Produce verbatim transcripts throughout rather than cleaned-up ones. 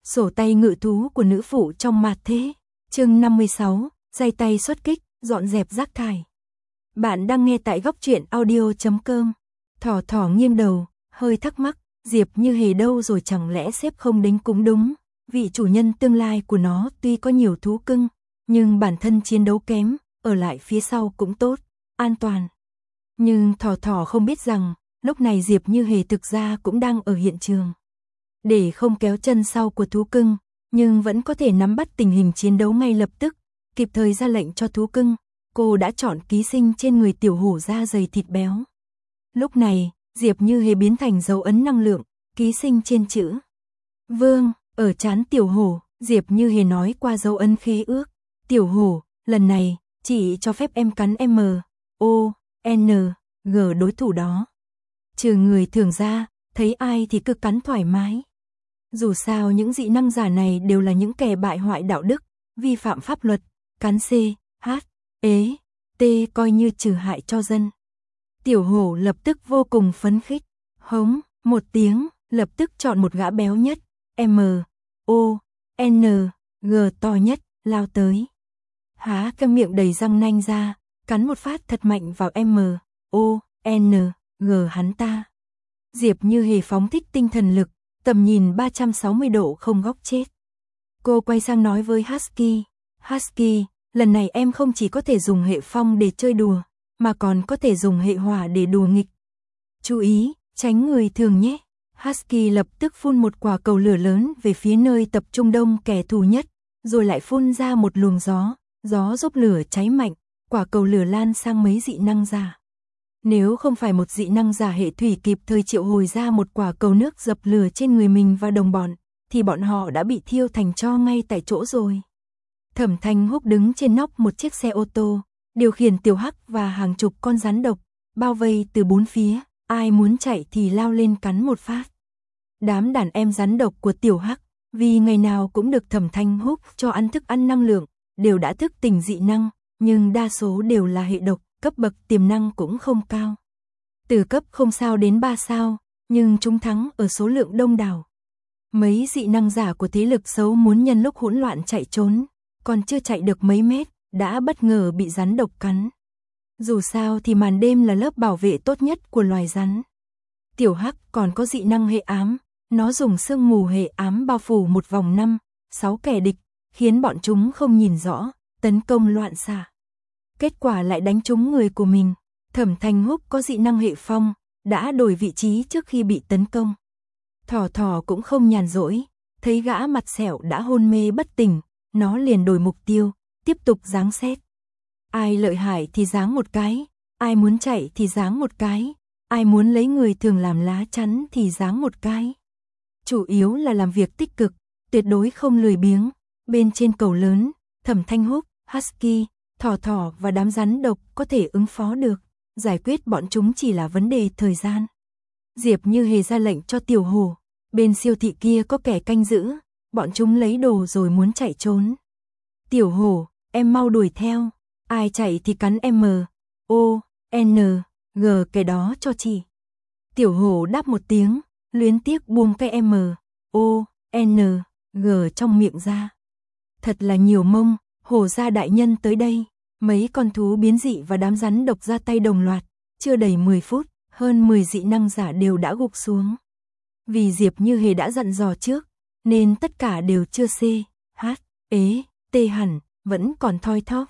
Sổ tay ngự thú của nữ phụ trong mạt thế. Chương năm mươi sáu, day tay xuất kích, dọn dẹp rác thải. Bạn đang nghe tại góc truyện audio chấm com. Thỏ thỏ nghiêng đầu, hơi thắc mắc, Diệp Như Hề đâu rồi, chẳng lẽ sếp không đánh cũng đúng. Vị chủ nhân tương lai của nó tuy có nhiều thú cưng, nhưng bản thân chiến đấu kém, ở lại phía sau cũng tốt, an toàn. Nhưng thỏ thỏ không biết rằng, lúc này Diệp Như Hề thực ra cũng đang ở hiện trường. Để không kéo chân sau của thú cưng, nhưng vẫn có thể nắm bắt tình hình chiến đấu ngay lập tức, kịp thời ra lệnh cho thú cưng, cô đã chọn ký sinh trên người tiểu hổ da dày thịt béo. Lúc này, Diệp Như Hề biến thành dấu ấn năng lượng, ký sinh trên chữ Vương, ở trán tiểu hổ, Diệp Như Hề nói qua dấu ấn khế ước. Tiểu hổ, lần này, chỉ cho phép em cắn M, O, N, G đối thủ đó. Trừ người thường ra, thấy ai thì cứ cắn thoải mái. Dù sao những dị năng giả này đều là những kẻ bại hoại đạo đức, vi phạm pháp luật, cắn C, H, ế, T coi như trừ hại cho dân. Tiểu hổ lập tức vô cùng phấn khích, hống, một tiếng, lập tức chọn một gã béo nhất, M, O, N, G to nhất, lao tới. Há cái miệng đầy răng nanh ra, cắn một phát thật mạnh vào M, O, N, G hắn ta. Diệp Như Hề phóng thích tinh thần lực, tầm nhìn ba trăm sáu mươi độ không góc chết. Cô quay sang nói với Husky, Husky, lần này em không chỉ có thể dùng hệ phong để chơi đùa, mà còn có thể dùng hệ hỏa để đùa nghịch. Chú ý, tránh người thường nhé. Husky lập tức phun một quả cầu lửa lớn về phía nơi tập trung đông kẻ thù nhất, rồi lại phun ra một luồng gió, gió giúp lửa cháy mạnh, quả cầu lửa lan sang mấy dị năng giả. Nếu không phải một dị năng giả hệ thủy kịp thời triệu hồi ra một quả cầu nước dập lửa trên người mình và đồng bọn, thì bọn họ đã bị thiêu thành tro ngay tại chỗ rồi. Thẩm Thanh Húc đứng trên nóc một chiếc xe ô tô, điều khiển Tiểu Hắc và hàng chục con rắn độc, bao vây từ bốn phía, ai muốn chạy thì lao lên cắn một phát. Đám đàn em rắn độc của Tiểu Hắc, vì ngày nào cũng được Thẩm Thanh Húc cho ăn thức ăn năng lượng, đều đã thức tỉnh dị năng, nhưng đa số đều là hệ độc, cấp bậc tiềm năng cũng không cao. Từ cấp không sao đến ba sao, nhưng chúng thắng ở số lượng đông đảo. Mấy dị năng giả của thế lực xấu muốn nhân lúc hỗn loạn chạy trốn, còn chưa chạy được mấy mét, đã bất ngờ bị rắn độc cắn. Dù sao thì màn đêm là lớp bảo vệ tốt nhất của loài rắn. Tiểu Hắc còn có dị năng hệ ám, nó dùng sương mù hệ ám bao phủ một vòng năm, sáu kẻ địch, khiến bọn chúng không nhìn rõ, tấn công loạn xạ. Kết quả lại đánh trúng người của mình. Thẩm Thanh Húc có dị năng hệ phong, đã đổi vị trí trước khi bị tấn công. Thỏ thỏ cũng không nhàn rỗi, thấy gã mặt sẹo đã hôn mê bất tỉnh, nó liền đổi mục tiêu, tiếp tục giáng xét. Ai lợi hại thì giáng một cái, ai muốn chạy thì giáng một cái, ai muốn lấy người thường làm lá chắn thì giáng một cái. Chủ yếu là làm việc tích cực, tuyệt đối không lười biếng. Bên trên cầu lớn, Thẩm Thanh Húc, Husky, thỏ thỏ và đám rắn độc có thể ứng phó được, giải quyết bọn chúng chỉ là vấn đề thời gian. Diệp Như Hề ra lệnh cho tiểu hổ, bên siêu thị kia có kẻ canh giữ, bọn chúng lấy đồ rồi muốn chạy trốn. Tiểu hổ, em mau đuổi theo, ai chạy thì cắn M, O, N, G cái đó cho chị. Tiểu hổ đáp một tiếng, luyến tiếc buông cái M, O, N, G trong miệng ra. Thật là nhiều mông, hổ gia đại nhân tới đây. Mấy con thú biến dị và đám rắn độc ra tay đồng loạt, chưa đầy mười phút, hơn mười dị năng giả đều đã gục xuống. Vì Diệp Như Hề đã dặn dò trước, nên tất cả đều chưa C, H, ế, T hẳn, vẫn còn thoi thóp.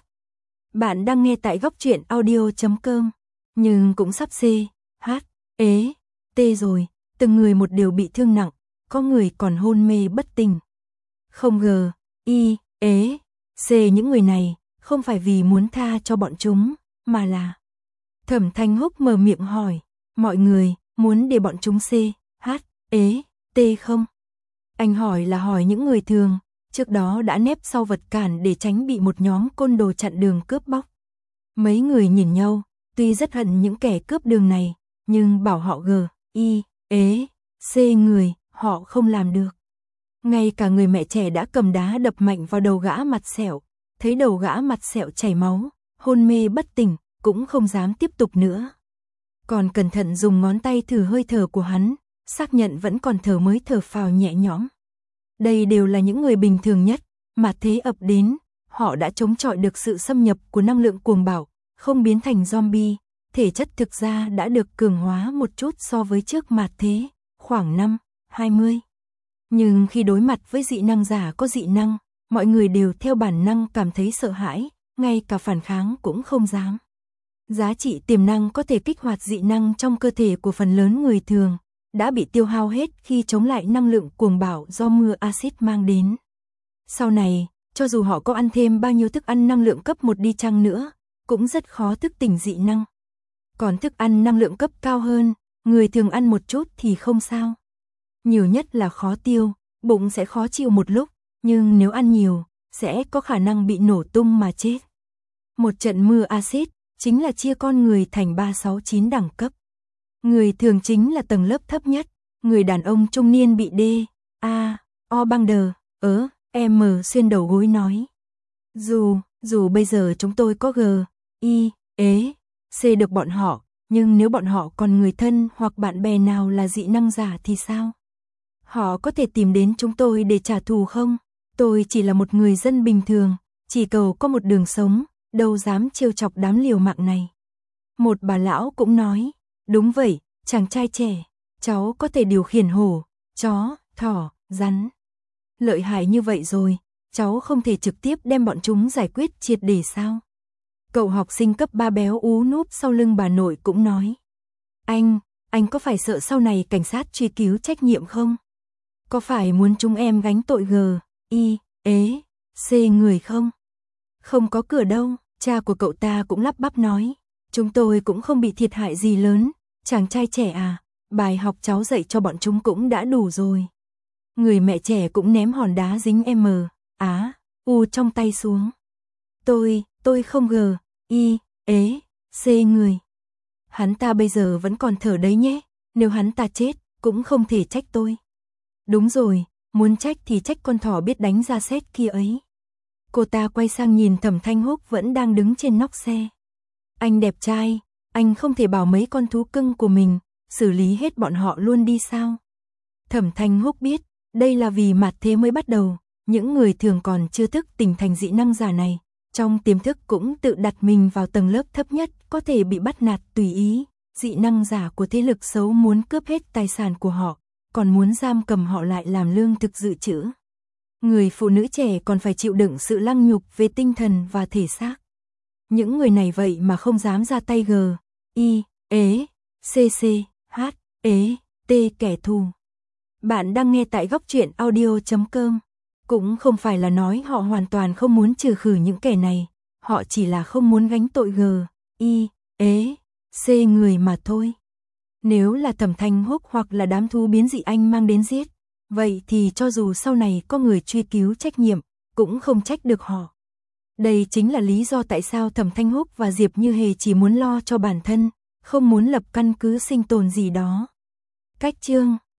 Bạn đang nghe tại góc truyện audio chấm com, nhưng cũng sắp C, H, ế, T rồi, từng người một đều bị thương nặng, có người còn hôn mê bất tỉnh. Không G, I, ế, C những người này, không phải vì muốn tha cho bọn chúng, mà là... Thẩm Thanh Húc mở miệng hỏi, mọi người, muốn để bọn chúng C, H, ế, T không? Anh hỏi là hỏi những người thường, trước đó đã nép sau vật cản để tránh bị một nhóm côn đồ chặn đường cướp bóc. Mấy người nhìn nhau, tuy rất hận những kẻ cướp đường này, nhưng bảo họ G, I, ế, C người, họ không làm được. Ngay cả người mẹ trẻ đã cầm đá đập mạnh vào đầu gã mặt sẹo, thấy đầu gã mặt sẹo chảy máu, hôn mê bất tỉnh, cũng không dám tiếp tục nữa. Còn cẩn thận dùng ngón tay thử hơi thở của hắn, xác nhận vẫn còn thở mới thở phào nhẹ nhõm. Đây đều là những người bình thường nhất, mà thế ập đến, họ đã chống chọi được sự xâm nhập của năng lượng cuồng bạo, không biến thành zombie, thể chất thực ra đã được cường hóa một chút so với trước mạt thế, khoảng năm, hai mươi. Nhưng khi đối mặt với dị năng giả có dị năng, mọi người đều theo bản năng cảm thấy sợ hãi, ngay cả phản kháng cũng không dám. Giá trị tiềm năng có thể kích hoạt dị năng trong cơ thể của phần lớn người thường, đã bị tiêu hao hết khi chống lại năng lượng cuồng bạo do mưa axit mang đến. Sau này, cho dù họ có ăn thêm bao nhiêu thức ăn năng lượng cấp một đi chăng nữa, cũng rất khó thức tỉnh dị năng. Còn thức ăn năng lượng cấp cao hơn, người thường ăn một chút thì không sao. Nhiều nhất là khó tiêu, bụng sẽ khó chịu một lúc, nhưng nếu ăn nhiều, sẽ có khả năng bị nổ tung mà chết. Một trận mưa axit chính là chia con người thành ba sáu chín đẳng cấp. Người thường chính là tầng lớp thấp nhất, người đàn ông trung niên bị D, A, O băng đờ, ớ, M xuyên đầu gối nói. Dù, dù bây giờ chúng tôi có G, I, ế, C được bọn họ, nhưng nếu bọn họ còn người thân hoặc bạn bè nào là dị năng giả thì sao? Họ có thể tìm đến chúng tôi để trả thù không? Tôi chỉ là một người dân bình thường, chỉ cầu có một đường sống, đâu dám trêu chọc đám liều mạng này. Một bà lão cũng nói, đúng vậy, chàng trai trẻ, cháu có thể điều khiển hổ, chó, thỏ, rắn. Lợi hại như vậy rồi, cháu không thể trực tiếp đem bọn chúng giải quyết triệt để sao? Cậu học sinh cấp ba béo ú núp sau lưng bà nội cũng nói. Anh, anh có phải sợ sau này cảnh sát truy cứu trách nhiệm không? Có phải muốn chúng em gánh tội G, I, ế, C người không? Không có cửa đâu, cha của cậu ta cũng lắp bắp nói. Chúng tôi cũng không bị thiệt hại gì lớn, chàng trai trẻ à, bài học cháu dạy cho bọn chúng cũng đã đủ rồi. Người mẹ trẻ cũng ném hòn đá dính M, Á, U trong tay xuống. Tôi, tôi không G, I, ế, C người. Hắn ta bây giờ vẫn còn thở đấy nhé, nếu hắn ta chết, cũng không thể trách tôi. Đúng rồi, muốn trách thì trách con thỏ biết đánh ra xét kia ấy. Cô ta quay sang nhìn Thẩm Thanh Húc vẫn đang đứng trên nóc xe. Anh đẹp trai, anh không thể bảo mấy con thú cưng của mình, xử lý hết bọn họ luôn đi sao? Thẩm Thanh Húc biết, đây là vì mạt thế mới bắt đầu, những người thường còn chưa thức tỉnh thành dị năng giả này, trong tiềm thức cũng tự đặt mình vào tầng lớp thấp nhất, có thể bị bắt nạt tùy ý, dị năng giả của thế lực xấu muốn cướp hết tài sản của họ, còn muốn giam cầm họ lại làm lương thực dự trữ. Người phụ nữ trẻ còn phải chịu đựng sự lăng nhục về tinh thần và thể xác. Những người này vậy mà không dám ra tay G, I, ế, C C, H, ế, T kẻ thù. Bạn đang nghe tại góc truyện audio chấm com. Cũng không phải là nói họ hoàn toàn không muốn trừ khử những kẻ này, họ chỉ là không muốn gánh tội G, I, ế, C người mà thôi. Nếu là Thẩm Thanh Húc hoặc là đám thú biến dị anh mang đến giết, vậy thì cho dù sau này có người truy cứu trách nhiệm, cũng không trách được họ. Đây chính là lý do tại sao Thẩm Thanh Húc và Diệp Như Hề chỉ muốn lo cho bản thân, không muốn lập căn cứ sinh tồn gì đó. Cách chương